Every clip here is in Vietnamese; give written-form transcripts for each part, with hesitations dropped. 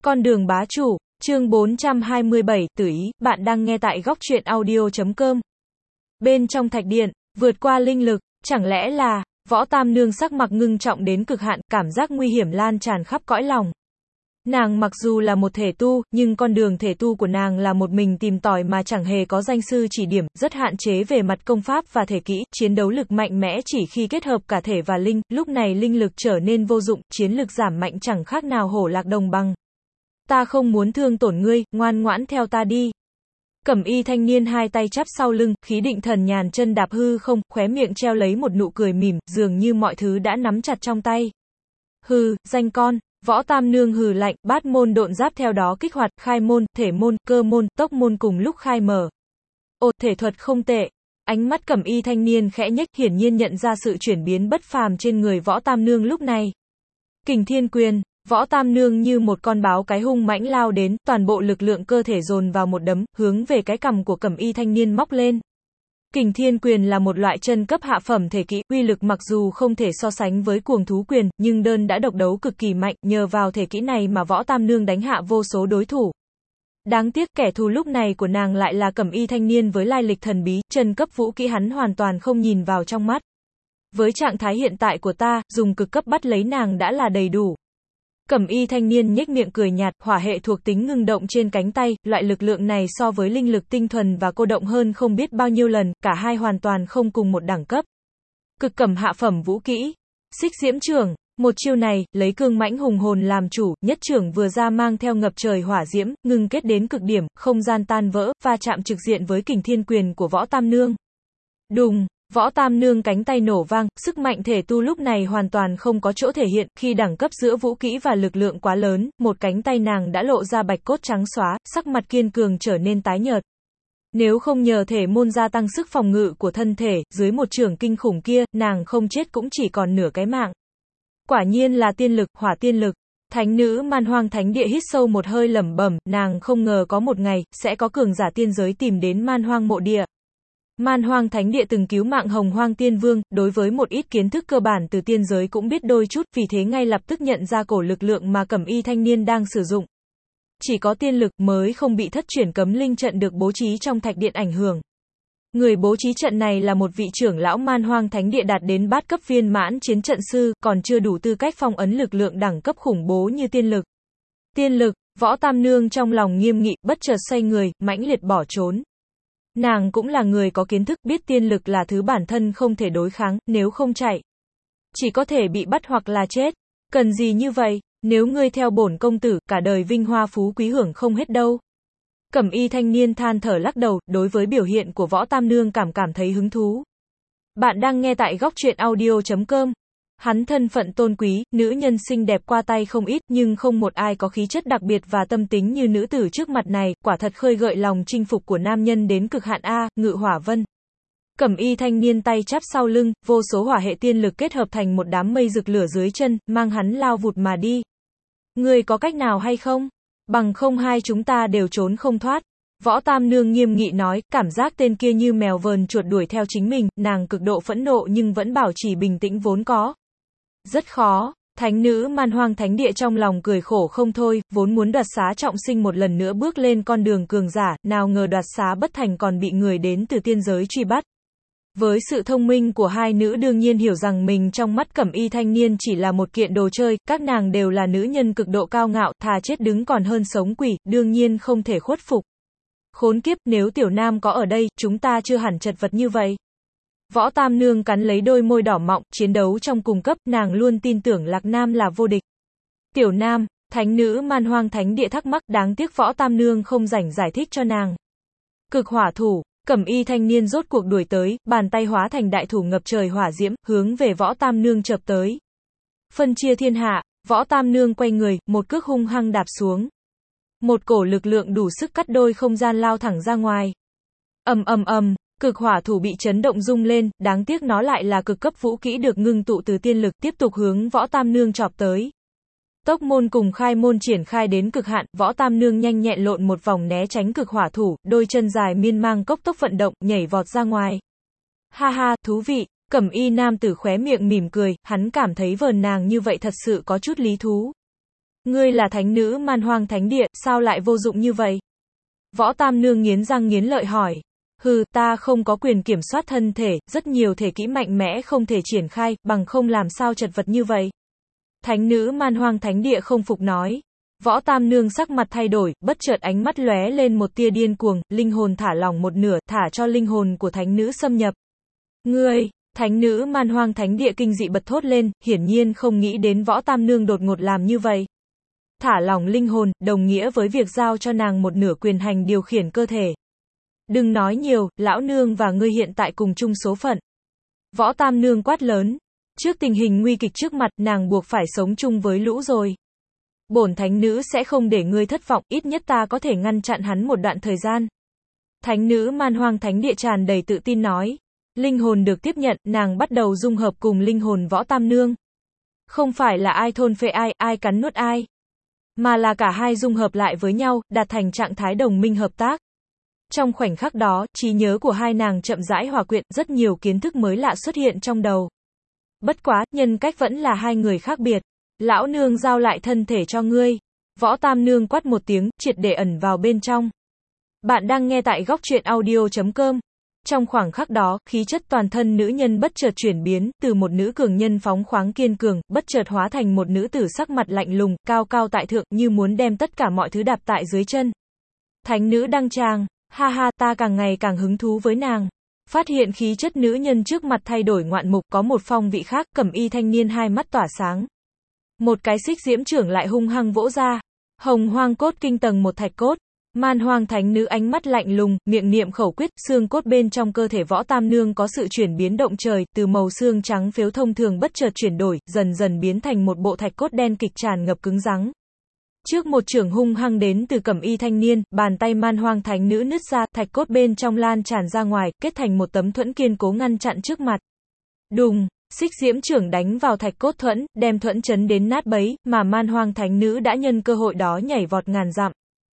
Con đường bá chủ, chương 427, tử ý, bạn đang nghe tại góc truyện audio.com. Bên trong thạch điện, vượt qua linh lực, chẳng lẽ là, Võ Tam Nương sắc mặt ngưng trọng đến cực hạn, cảm giác nguy hiểm lan tràn khắp cõi lòng. Nàng mặc dù là một thể tu, nhưng con đường thể tu của nàng là một mình tìm tòi mà chẳng hề có danh sư chỉ điểm, rất hạn chế về mặt công pháp và thể kỹ, chiến đấu lực mạnh mẽ chỉ khi kết hợp cả thể và linh, lúc này linh lực trở nên vô dụng, chiến lực giảm mạnh chẳng khác nào hổ lạc đồng bằng. Ta không muốn thương tổn ngươi, ngoan ngoãn theo ta đi. Cẩm y thanh niên hai tay chắp sau lưng, khí định thần nhàn chân đạp hư không, khóe miệng treo lấy một nụ cười mỉm, dường như mọi thứ đã nắm chặt trong tay. Hừ, danh con. Võ Tam Nương hừ lạnh, bát môn độn giáp theo đó kích hoạt, khai môn, thể môn, cơ môn, tốc môn cùng lúc khai mở. Ồ, thể thuật không tệ. Ánh mắt cẩm y thanh niên khẽ nhếch, hiển nhiên nhận ra sự chuyển biến bất phàm trên người Võ Tam Nương lúc này. Kình Thiên Quyền. Võ Tam Nương như một con báo cái hung mãnh lao đến, toàn bộ lực lượng cơ thể dồn vào một đấm, hướng về cái cằm của cẩm y thanh niên móc lên. Kình Thiên Quyền là một loại chân cấp hạ phẩm thể kỹ, uy lực mặc dù không thể so sánh với Cuồng Thú Quyền, nhưng đơn đã độc đấu cực kỳ mạnh, nhờ vào thể kỹ này mà Võ Tam Nương đánh hạ vô số đối thủ. Đáng tiếc kẻ thù lúc này của nàng lại là cẩm y thanh niên với lai lịch thần bí, chân cấp vũ kỹ hắn hoàn toàn không nhìn vào trong mắt. Với trạng thái hiện tại của ta, dùng cực cấp bắt lấy nàng đã là đầy đủ. Cẩm y thanh niên nhếch miệng cười nhạt, hỏa hệ thuộc tính ngưng động trên cánh tay, loại lực lượng này so với linh lực tinh thuần và cô động hơn không biết bao nhiêu lần, cả hai hoàn toàn không cùng một đẳng cấp. Cực cẩm hạ phẩm vũ kỹ, xích diễm trưởng, một chiêu này, lấy cương mãnh hùng hồn làm chủ, nhất trưởng vừa ra mang theo ngập trời hỏa diễm, ngưng kết đến cực điểm, không gian tan vỡ, va chạm trực diện với Kình Thiên Quyền của Võ Tam Nương. Đùng! Võ Tam Nương cánh tay nổ vang, sức mạnh thể tu lúc này hoàn toàn không có chỗ thể hiện, khi đẳng cấp giữa vũ kỹ và lực lượng quá lớn, một cánh tay nàng đã lộ ra bạch cốt trắng xóa, sắc mặt kiên cường trở nên tái nhợt. Nếu không nhờ thể môn gia tăng sức phòng ngự của thân thể, dưới một chưởng kinh khủng kia, nàng không chết cũng chỉ còn nửa cái mạng. Quả nhiên là tiên lực, hỏa tiên lực. Thánh nữ Man Hoang Thánh Địa hít sâu một hơi lẩm bẩm, nàng không ngờ có một ngày, sẽ có cường giả tiên giới tìm đến Man Hoang mộ địa. Man Hoang Thánh Địa từng cứu mạng Hồng Hoang Tiên Vương, đối với một ít kiến thức cơ bản từ tiên giới cũng biết đôi chút, vì thế ngay lập tức nhận ra cổ lực lượng mà cẩm y thanh niên đang sử dụng. Chỉ có tiên lực mới không bị thất chuyển cấm linh trận được bố trí trong thạch điện ảnh hưởng. Người bố trí trận này là một vị trưởng lão Man Hoang Thánh Địa đạt đến bát cấp viên mãn chiến trận sư, còn chưa đủ tư cách phong ấn lực lượng đẳng cấp khủng bố như tiên lực. Tiên lực, Võ Tam Nương trong lòng nghiêm nghị, bất chợt xoay người, mãnh liệt bỏ trốn. Nàng cũng là người có kiến thức, biết tiên lực là thứ bản thân không thể đối kháng, nếu không chạy, chỉ có thể bị bắt hoặc là chết. Cần gì như vậy, nếu ngươi theo bổn công tử, cả đời vinh hoa phú quý hưởng không hết đâu. Cẩm y thanh niên than thở lắc đầu, đối với biểu hiện của Võ Tam Nương cảm thấy hứng thú. Bạn đang nghe tại góc truyện audio.com. Hắn thân phận tôn quý, nữ nhân xinh đẹp qua tay không ít, nhưng không một ai có khí chất đặc biệt và tâm tính như nữ tử trước mặt này, quả thật khơi gợi lòng chinh phục của nam nhân đến cực hạn a, Ngự Hỏa Vân. Cẩm y thanh niên tay chắp sau lưng, vô số hỏa hệ tiên lực kết hợp thành một đám mây rực lửa dưới chân, mang hắn lao vụt mà đi. Ngươi có cách nào hay không? Bằng không hai chúng ta đều trốn không thoát. Võ Tam Nương nghiêm nghị nói, cảm giác tên kia như mèo vờn chuột đuổi theo chính mình, nàng cực độ phẫn nộ nhưng vẫn bảo trì bình tĩnh vốn có. Rất khó. Thánh nữ Man Hoang Thánh Địa trong lòng cười khổ không thôi, vốn muốn đoạt xá trọng sinh một lần nữa bước lên con đường cường giả, nào ngờ đoạt xá bất thành còn bị người đến từ tiên giới truy bắt. Với sự thông minh của hai nữ đương nhiên hiểu rằng mình trong mắt cẩm y thanh niên chỉ là một kiện đồ chơi, các nàng đều là nữ nhân cực độ cao ngạo, thà chết đứng còn hơn sống quỷ, đương nhiên không thể khuất phục. Khốn kiếp, nếu tiểu nam có ở đây, chúng ta chưa hẳn chật vật như vậy. Võ Tam Nương cắn lấy đôi môi đỏ mọng, chiến đấu trong cùng cấp, nàng luôn tin tưởng Lạc Nam là vô địch. Tiểu nam, thánh nữ Man Hoang Thánh Địa thắc mắc, đáng tiếc Võ Tam Nương không rảnh giải thích cho nàng. Cực hỏa thủ, cẩm y thanh niên rốt cuộc đuổi tới, bàn tay hóa thành đại thủ ngập trời hỏa diễm, hướng về Võ Tam Nương chợp tới. Phân chia thiên hạ, Võ Tam Nương quay người, một cước hung hăng đạp xuống. Một cổ lực lượng đủ sức cắt đôi không gian lao thẳng ra ngoài. Ầm. Cực hỏa thủ bị chấn động rung lên, đáng tiếc nó lại là cực cấp vũ kỹ được ngưng tụ từ tiên lực, tiếp tục hướng Võ Tam Nương chọc tới. Tốc môn cùng khai môn triển khai đến cực hạn, Võ Tam Nương nhanh nhẹn lộn một vòng né tránh cực hỏa thủ, đôi chân dài miên mang cốc tốc vận động, nhảy vọt ra ngoài. Ha ha, thú vị, cẩm y nam tử khóe miệng mỉm cười, hắn cảm thấy vờn nàng như vậy thật sự có chút lý thú. Ngươi là thánh nữ Man Hoang Thánh Địa, sao lại vô dụng như vậy? Võ Tam Nương nghiến răng nghiến lợi hỏi. Hừ, ta không có quyền kiểm soát thân thể, rất nhiều thể kỹ mạnh mẽ không thể triển khai, bằng không làm sao chật vật như vậy. Thánh nữ Man Hoang Thánh Địa không phục nói. Võ Tam Nương sắc mặt thay đổi, bất chợt ánh mắt lóe lên một tia điên cuồng, linh hồn thả lỏng một nửa, thả cho linh hồn của thánh nữ xâm nhập. Ngươi, thánh nữ Man Hoang Thánh Địa kinh dị bật thốt lên, hiển nhiên không nghĩ đến Võ Tam Nương đột ngột làm như vậy. Thả lỏng linh hồn, đồng nghĩa với việc giao cho nàng một nửa quyền hành điều khiển cơ thể. Đừng nói nhiều, lão nương và ngươi hiện tại cùng chung số phận. Võ Tam Nương quát lớn. Trước tình hình nguy kịch trước mặt, nàng buộc phải sống chung với lũ rồi. Bổn thánh nữ sẽ không để ngươi thất vọng, ít nhất ta có thể ngăn chặn hắn một đoạn thời gian. Thánh nữ Man Hoang Thánh Địa tràn đầy tự tin nói. Linh hồn được tiếp nhận, nàng bắt đầu dung hợp cùng linh hồn Võ Tam Nương. Không phải là ai thôn phệ ai, ai cắn nuốt ai, mà là cả hai dung hợp lại với nhau, đạt thành trạng thái đồng minh hợp tác. Trong khoảnh khắc đó, trí nhớ của hai nàng chậm rãi hòa quyện, rất nhiều kiến thức mới lạ xuất hiện trong đầu. Bất quá, nhân cách vẫn là hai người khác biệt. Lão nương giao lại thân thể cho ngươi. Võ Tam Nương quát một tiếng, triệt để ẩn vào bên trong. Bạn đang nghe tại góc truyện audio.com. Trong khoảng khắc đó, khí chất toàn thân nữ nhân bất chợt chuyển biến, từ một nữ cường nhân phóng khoáng kiên cường, bất chợt hóa thành một nữ tử sắc mặt lạnh lùng, cao cao tại thượng, như muốn đem tất cả mọi thứ đạp tại dưới chân. Thánh nữ đăng tràng, ha ha, ta càng ngày càng hứng thú với nàng. Phát hiện khí chất nữ nhân trước mặt thay đổi ngoạn mục, có một phong vị khác, cẩm y thanh niên hai mắt tỏa sáng. Một cái xích diễm trưởng lại hung hăng vỗ ra. Hồng Hoang Cốt Kinh tầng 1 thạch cốt. Man Hoang Thánh Nữ ánh mắt lạnh lùng, miệng niệm khẩu quyết, xương cốt bên trong cơ thể Võ Tam Nương có sự chuyển biến động trời, từ màu xương trắng phếu thông thường bất chợt chuyển đổi, dần dần biến thành một bộ thạch cốt đen kịch tràn ngập cứng rắn. Trước một chưởng hung hăng đến từ cẩm y thanh niên, bàn tay Man Hoang Thánh Nữ nứt ra, thạch cốt bên trong lan tràn ra ngoài, kết thành một tấm thuẫn kiên cố ngăn chặn trước mặt. Đùng, xích diễm trưởng đánh vào thạch cốt thuẫn, đem thuẫn chấn đến nát bấy, mà Man Hoang Thánh Nữ đã nhân cơ hội đó nhảy vọt ngàn dặm.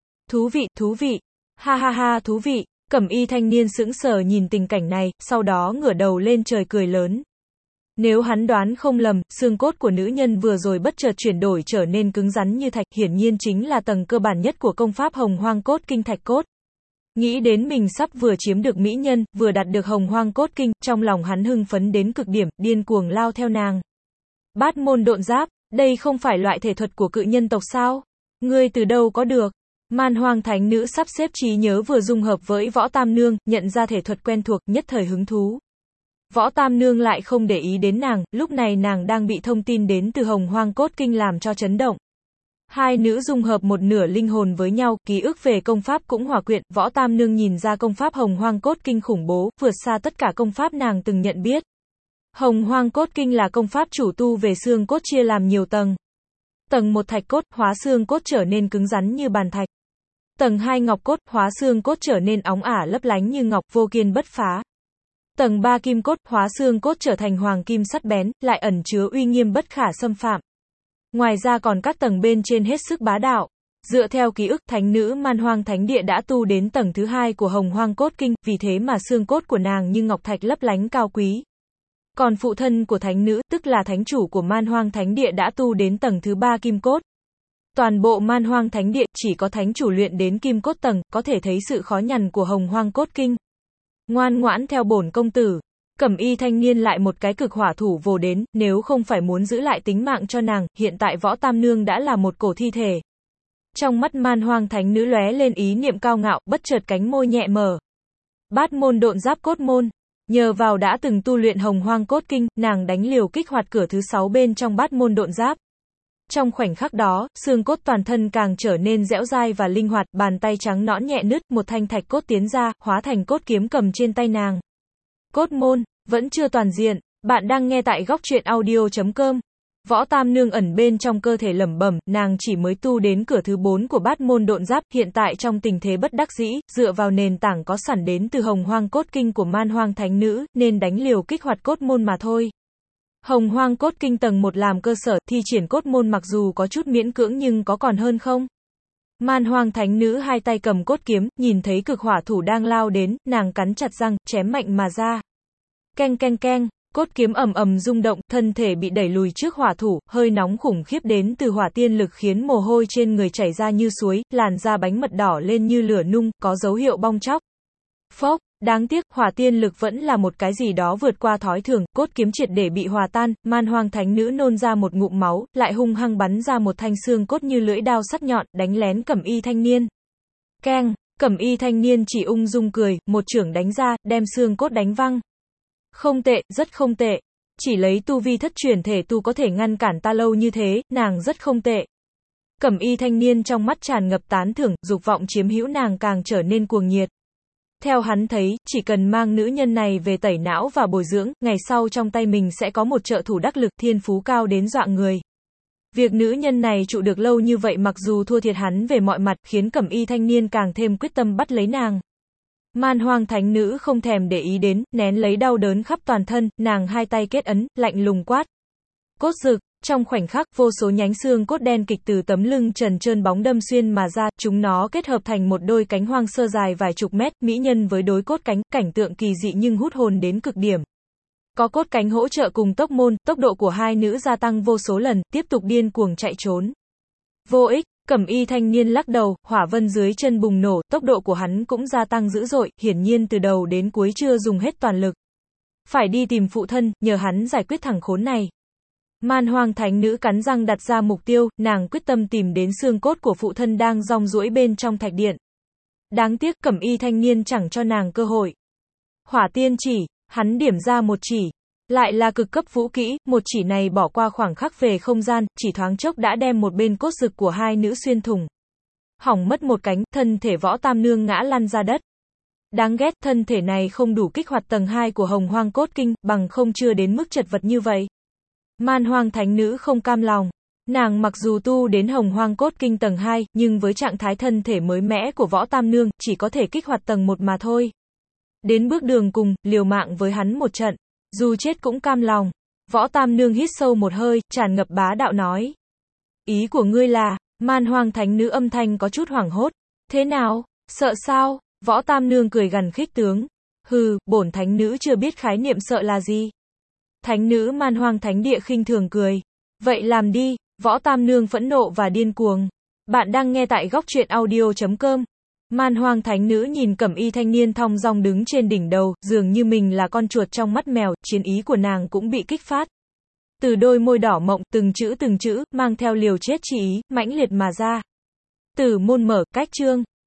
Thú vị, ha ha ha, thú vị. Cẩm y thanh niên sững sờ nhìn tình cảnh này, sau đó ngửa đầu lên trời cười lớn. Nếu hắn đoán không lầm, xương cốt của nữ nhân vừa rồi bất chợt chuyển đổi trở nên cứng rắn như thạch, hiển nhiên chính là tầng cơ bản nhất của công pháp Hồng Hoang Cốt Kinh thạch cốt. Nghĩ đến mình sắp vừa chiếm được mỹ nhân, vừa đạt được Hồng Hoang Cốt Kinh, trong lòng hắn hưng phấn đến cực điểm, điên cuồng lao theo nàng. Bát môn độn giáp, đây không phải loại thể thuật của cự nhân tộc sao? Ngươi từ đâu có được? Man Hoang Thánh Nữ sắp xếp trí nhớ vừa dung hợp với Võ Tam Nương, nhận ra thể thuật quen thuộc, nhất thời hứng thú. Võ Tam Nương lại không để ý đến nàng, lúc này nàng đang bị thông tin đến từ Hồng Hoang Cốt Kinh làm cho chấn động. Hai nữ dung hợp một nửa linh hồn với nhau, ký ức về công pháp cũng hòa quyện, Võ Tam Nương nhìn ra công pháp Hồng Hoang Cốt Kinh khủng bố, vượt xa tất cả công pháp nàng từng nhận biết. Hồng Hoang Cốt Kinh là công pháp chủ tu về xương cốt chia làm nhiều tầng. Tầng 1 thạch cốt, hóa xương cốt trở nên cứng rắn như bàn thạch. Tầng 2 ngọc cốt, hóa xương cốt trở nên óng ả lấp lánh như ngọc, vô kiên bất phá. Tầng 3 kim cốt, hóa xương cốt trở thành hoàng kim sắt bén, lại ẩn chứa uy nghiêm bất khả xâm phạm. Ngoài ra còn các tầng bên trên hết sức bá đạo. Dựa theo ký ức, thánh nữ Man Hoang Thánh Địa đã tu đến tầng thứ 2 của Hồng Hoang Cốt Kinh, vì thế mà xương cốt của nàng như ngọc thạch lấp lánh cao quý. Còn phụ thân của thánh nữ, tức là thánh chủ của Man Hoang Thánh Địa đã tu đến tầng thứ 3 kim cốt. Toàn bộ Man Hoang Thánh Địa, chỉ có thánh chủ luyện đến kim cốt tầng, có thể thấy sự khó nhằn của Hồng Hoang Cốt Kinh. Ngoan ngoãn theo bổn công tử. Cẩm y thanh niên lại một cái cực hỏa thủ vồ đến, nếu không phải muốn giữ lại tính mạng cho nàng, hiện tại Võ Tam Nương đã là một cổ thi thể. Trong mắt Man Hoang Thánh Nữ lóe lên ý niệm cao ngạo, bất chợt cánh môi nhẹ mở. Bát môn độn giáp cốt môn. Nhờ vào đã từng tu luyện Hồng Hoang Cốt Kinh, nàng đánh liều kích hoạt cửa thứ 6 bên trong bát môn độn giáp. Trong khoảnh khắc đó, xương cốt toàn thân càng trở nên dẻo dai và linh hoạt, bàn tay trắng nõn nhẹ nứt, một thanh thạch cốt tiến ra, hóa thành cốt kiếm cầm trên tay nàng. Cốt môn, vẫn chưa toàn diện. Bạn đang nghe tại góc truyện audio.com. Võ Tam Nương ẩn bên trong cơ thể lẩm bẩm, nàng chỉ mới tu đến cửa thứ 4 của bát môn độn giáp, hiện tại trong tình thế bất đắc dĩ, dựa vào nền tảng có sẵn đến từ Hồng Hoang Cốt Kinh của Man Hoang Thánh Nữ, nên đánh liều kích hoạt cốt môn mà thôi. Hồng Hoang Cốt Kinh tầng 1 làm cơ sở, thi triển cốt môn mặc dù có chút miễn cưỡng nhưng có còn hơn không? Man Hoang Thánh Nữ hai tay cầm cốt kiếm, nhìn thấy cực hỏa thủ đang lao đến, nàng cắn chặt răng, chém mạnh mà ra. Keng keng keng, Cốt kiếm ầm ầm rung động, thân thể bị đẩy lùi trước hỏa thủ, hơi nóng khủng khiếp đến từ hỏa tiên lực khiến mồ hôi trên người chảy ra như suối, làn da bánh mật đỏ lên như lửa nung, có dấu hiệu bong tróc. Phốc, đáng tiếc, hỏa tiên lực vẫn là một cái gì đó vượt qua thói thường, cốt kiếm triệt để bị hòa tan, Man Hoang thánh nữ nôn ra một ngụm máu, lại hung hăng bắn ra một thanh xương cốt như lưỡi dao sắc nhọn, đánh lén Cẩm Y thanh niên. Keng, Cẩm Y thanh niên chỉ ung dung cười, một chưởng đánh ra, đem xương cốt đánh văng. Không tệ, rất không tệ. Chỉ lấy tu vi thất chuyển thể tu có thể ngăn cản ta lâu như thế, nàng rất không tệ. Cẩm Y thanh niên trong mắt tràn ngập tán thưởng, dục vọng chiếm hữu nàng càng trở nên cuồng nhiệt. Theo hắn thấy, chỉ cần mang nữ nhân này về tẩy não và bồi dưỡng, ngày sau trong tay mình sẽ có một trợ thủ đắc lực, thiên phú cao đến dọa người. Việc nữ nhân này trụ được lâu như vậy mặc dù thua thiệt hắn về mọi mặt, khiến Cẩm Y thanh niên càng thêm quyết tâm bắt lấy nàng. Man Hoang thánh nữ không thèm để ý đến, nén lấy đau đớn khắp toàn thân, nàng hai tay kết ấn, lạnh lùng quát. Cốt rực, trong khoảnh khắc, vô số nhánh xương cốt đen kịch từ tấm lưng trần trơn bóng đâm xuyên mà ra, chúng nó kết hợp thành một đôi cánh hoang sơ dài vài chục mét, mỹ nhân với đối cốt cánh, cảnh tượng kỳ dị nhưng hút hồn đến cực điểm. Có cốt cánh hỗ trợ cùng tốc môn, tốc độ của hai nữ gia tăng vô số lần, tiếp tục điên cuồng chạy trốn. Vô ích, Cẩm Y thanh niên lắc đầu, hỏa vân dưới chân bùng nổ, tốc độ của hắn cũng gia tăng dữ dội, hiển nhiên từ đầu đến cuối chưa dùng hết toàn lực. Phải đi tìm phụ thân, nhờ hắn giải quyết thằng khốn này. Man Hoang thánh nữ cắn răng đặt ra mục tiêu, nàng quyết tâm tìm đến xương cốt của phụ thân đang rong ruổi bên trong thạch điện. Đáng tiếc, Cẩm Y thanh niên chẳng cho nàng cơ hội. Hỏa tiên chỉ, hắn điểm ra một chỉ. Lại là cực cấp vũ kỹ, một chỉ này bỏ qua khoảng khắc về không gian, chỉ thoáng chốc đã đem một bên cốt rực của hai nữ xuyên thủng. Hỏng mất một cánh, thân thể Võ Tam Nương ngã lăn ra đất. Đáng ghét, thân thể này không đủ kích hoạt tầng 2 của Hồng Hoang cốt kinh, bằng không chưa đến mức chật vật như vậy. Man Hoang thánh nữ không cam lòng. Nàng mặc dù tu đến Hồng Hoang cốt kinh tầng 2, nhưng với trạng thái thân thể mới mẻ của Võ Tam Nương, chỉ có thể kích hoạt tầng 1 mà thôi. Đến bước đường cùng, liều mạng với hắn một trận. Dù chết cũng cam lòng. Võ Tam Nương hít sâu một hơi, tràn ngập bá đạo nói. Ý của ngươi là, Man Hoang thánh nữ âm thanh có chút hoảng hốt. Thế nào, sợ sao? Võ Tam Nương cười gằn khích tướng. Hừ, bổn thánh nữ chưa biết khái niệm sợ là gì. Thánh nữ Man Hoang thánh địa khinh thường cười. Vậy làm đi, Võ Tam Nương phẫn nộ và điên cuồng. Bạn đang nghe tại góc truyện audio.com. Man Hoang thánh nữ nhìn Cẩm Y thanh niên thong dong đứng trên đỉnh đầu, dường như mình là con chuột trong mắt mèo, chiến ý của nàng cũng bị kích phát. Từ đôi môi đỏ mộng, từng chữ, mang theo liều chết chi ý, mãnh liệt mà ra. Tử môn mở, cách chương.